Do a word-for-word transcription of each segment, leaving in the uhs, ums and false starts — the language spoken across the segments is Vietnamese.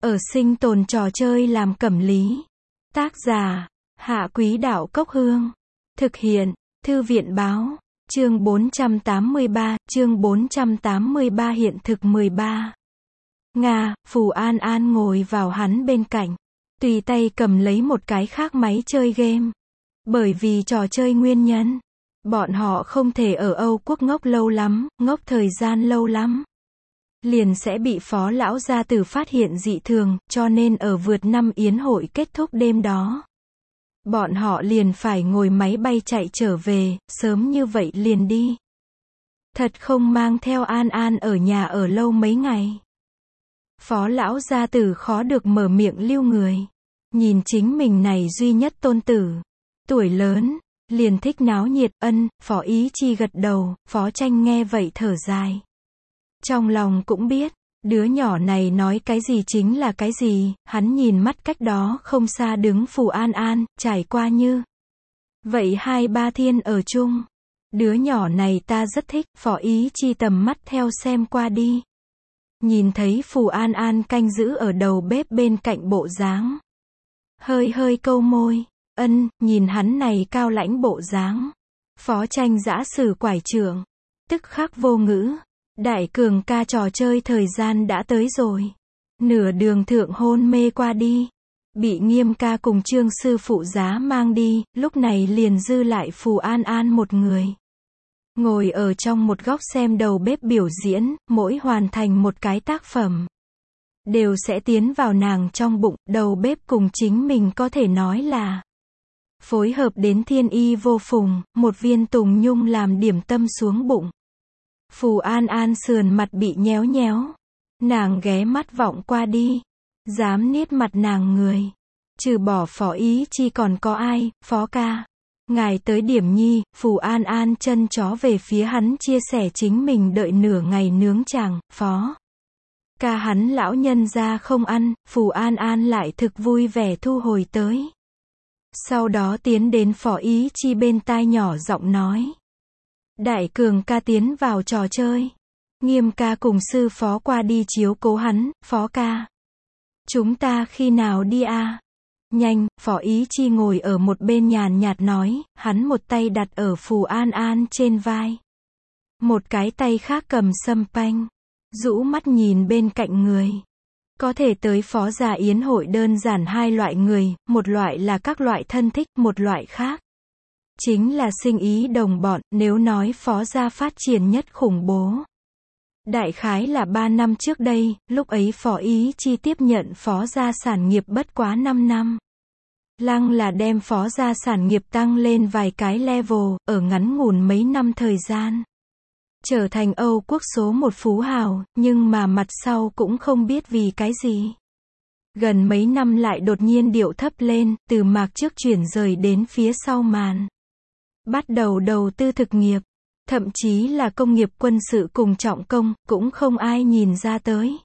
Ở sinh tồn trò chơi làm cẩm lý. Tác giả, Hạ Quý Đạo Cốc Hương. Thực hiện, Thư viện Báo. Chương bốn trăm tám mươi ba, chương bốn trăm tám mươi ba hiện thực mười ba. Nga, Phù An An ngồi vào hắn bên cạnh. Tùy tay cầm lấy một cái khác máy chơi game. Bởi vì trò chơi nguyên nhân, bọn họ không thể ở Âu Quốc ngốc lâu lắm, ngốc thời gian lâu lắm. Liền sẽ bị Phó Lão Gia Tử phát hiện dị thường, cho nên ở vượt năm yến hội kết thúc đêm đó. Bọn họ liền phải ngồi máy bay chạy trở về, sớm như vậy liền đi. Thật không mang theo An An ở nhà ở lâu mấy ngày. Phó Lão Gia Tử khó được mở miệng lưu người. Nhìn chính mình này duy nhất tôn tử. Tuổi lớn, liền thích náo nhiệt, ân, Phó Ý Chi gật đầu, Phó Tranh nghe vậy thở dài. Trong lòng cũng biết, đứa nhỏ này nói cái gì chính là cái gì, hắn nhìn mắt cách đó không xa đứng Phù An An, trải qua như vậy hai ba thiên ở chung. Đứa nhỏ này ta rất thích, Phó Ý Chi tầm mắt theo xem qua đi. Nhìn thấy Phù An An canh giữ ở đầu bếp bên cạnh bộ dáng. Hơi hơi câu môi, ân, nhìn hắn này cao lãnh bộ dáng. Phó Tranh giã sử quải trưởng, tức khắc vô ngữ. Đại cường ca trò chơi thời gian đã tới rồi. Nửa đường thượng hôn mê qua đi. Bị Nghiêm ca cùng Trương sư phụ giá mang đi, lúc này liền dư lại Phù An An một người. Ngồi ở trong một góc xem đầu bếp biểu diễn, mỗi hoàn thành một cái tác phẩm. Đều sẽ tiến vào nàng trong bụng, đầu bếp cùng chính mình có thể nói là phối hợp đến thiên y vô phùng, một viên tùng nhung làm điểm tâm xuống bụng. Phù An An sườn mặt bị nhéo nhéo. Nàng ghé mắt vọng qua đi. Dám niết mặt nàng người. Trừ bỏ Phó Ý Chi còn có ai, Phó ca. Ngài tới điểm nhi, Phù An An chân chó về phía hắn chia sẻ chính mình đợi nửa ngày nướng chàng, Phó ca hắn lão nhân ra không ăn, Phù An An lại thực vui vẻ thu hồi tới. Sau đó tiến đến Phó Ý Chi bên tai nhỏ giọng nói. Đại cường ca tiến vào trò chơi. Nghiêm ca cùng sư phó qua đi chiếu cố hắn, Phó ca. Chúng ta khi nào đi à? Nhanh, Phó Ý Chi ngồi ở một bên nhàn nhạt nói, hắn một tay đặt ở Phù An An trên vai. Một cái tay khác cầm sâm panh. Rũ mắt nhìn bên cạnh người. Có thể tới Phó gia yến hội đơn giản hai loại người, một loại là các loại thân thích, một loại khác chính là sinh ý đồng bọn, nếu nói Phó gia phát triển nhất khủng bố. Đại khái là ba năm trước đây, lúc ấy Phó Ý Chi tiếp nhận Phó gia sản nghiệp bất quá năm năm. Lăng là đem Phó gia sản nghiệp tăng lên vài cái level, ở ngắn ngủn mấy năm thời gian. Trở thành Âu Quốc số một phú hào, nhưng mà mặt sau cũng không biết vì cái gì. Gần mấy năm lại đột nhiên điệu thấp lên, từ mạc trước chuyển rời đến phía sau màn. Bắt đầu đầu tư thực nghiệp, thậm chí là công nghiệp quân sự cùng trọng công, cũng không ai nhìn ra tới.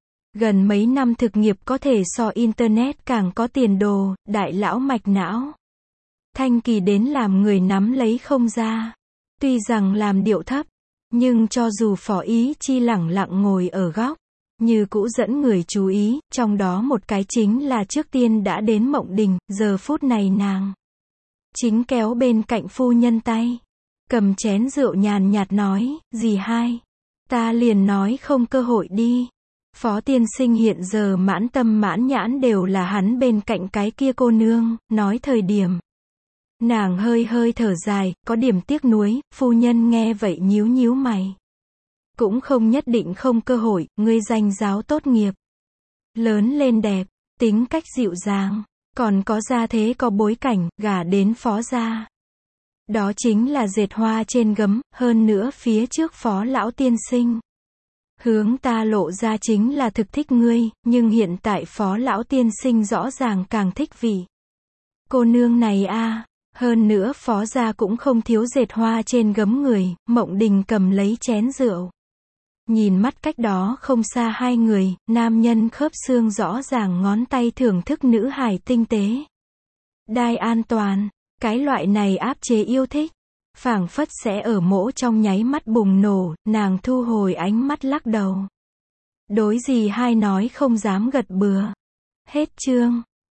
Gần mấy năm thực nghiệp có thể so Internet càng có tiền đồ, đại lão mạch não. Thanh kỳ đến làm người nắm lấy không ra. Tuy rằng làm điệu thấp, nhưng cho dù Phó Ý Chi lẳng lặng ngồi ở góc, như cũ dẫn người chú ý, trong đó một cái chính là trước tiên đã đến Mộng Đình, giờ phút này nàng chính kéo bên cạnh phu nhân tay, cầm chén rượu nhàn nhạt nói, dì hai, ta liền nói không cơ hội đi. Phó tiên sinh hiện giờ mãn tâm mãn nhãn đều là hắn bên cạnh cái kia cô nương, nói thời điểm. Nàng hơi hơi thở dài, có điểm tiếc nuối, phu nhân nghe vậy nhíu nhíu mày. Cũng không nhất định không cơ hội, ngươi danh giáo tốt nghiệp. Lớn lên đẹp, tính cách dịu dàng. Còn có gia thế có bối cảnh, gả đến Phó gia. Đó chính là dệt hoa trên gấm, hơn nữa phía trước Phó lão tiên sinh. Hướng ta lộ ra chính là thực thích ngươi, nhưng hiện tại Phó lão tiên sinh rõ ràng càng thích vị cô nương này a. Hơn nữa Phó gia cũng không thiếu dệt hoa trên gấm người, Mộng Đình cầm lấy chén rượu. Nhìn mắt cách đó không xa hai người, nam nhân khớp xương rõ ràng ngón tay thưởng thức nữ hài tinh tế. Đai an toàn, cái loại này áp chế yêu thích, phảng phất sẽ ở mỗ trong nháy mắt bùng nổ, nàng thu hồi ánh mắt lắc đầu. Đối gì hai nói không dám gật bừa. Hết chương.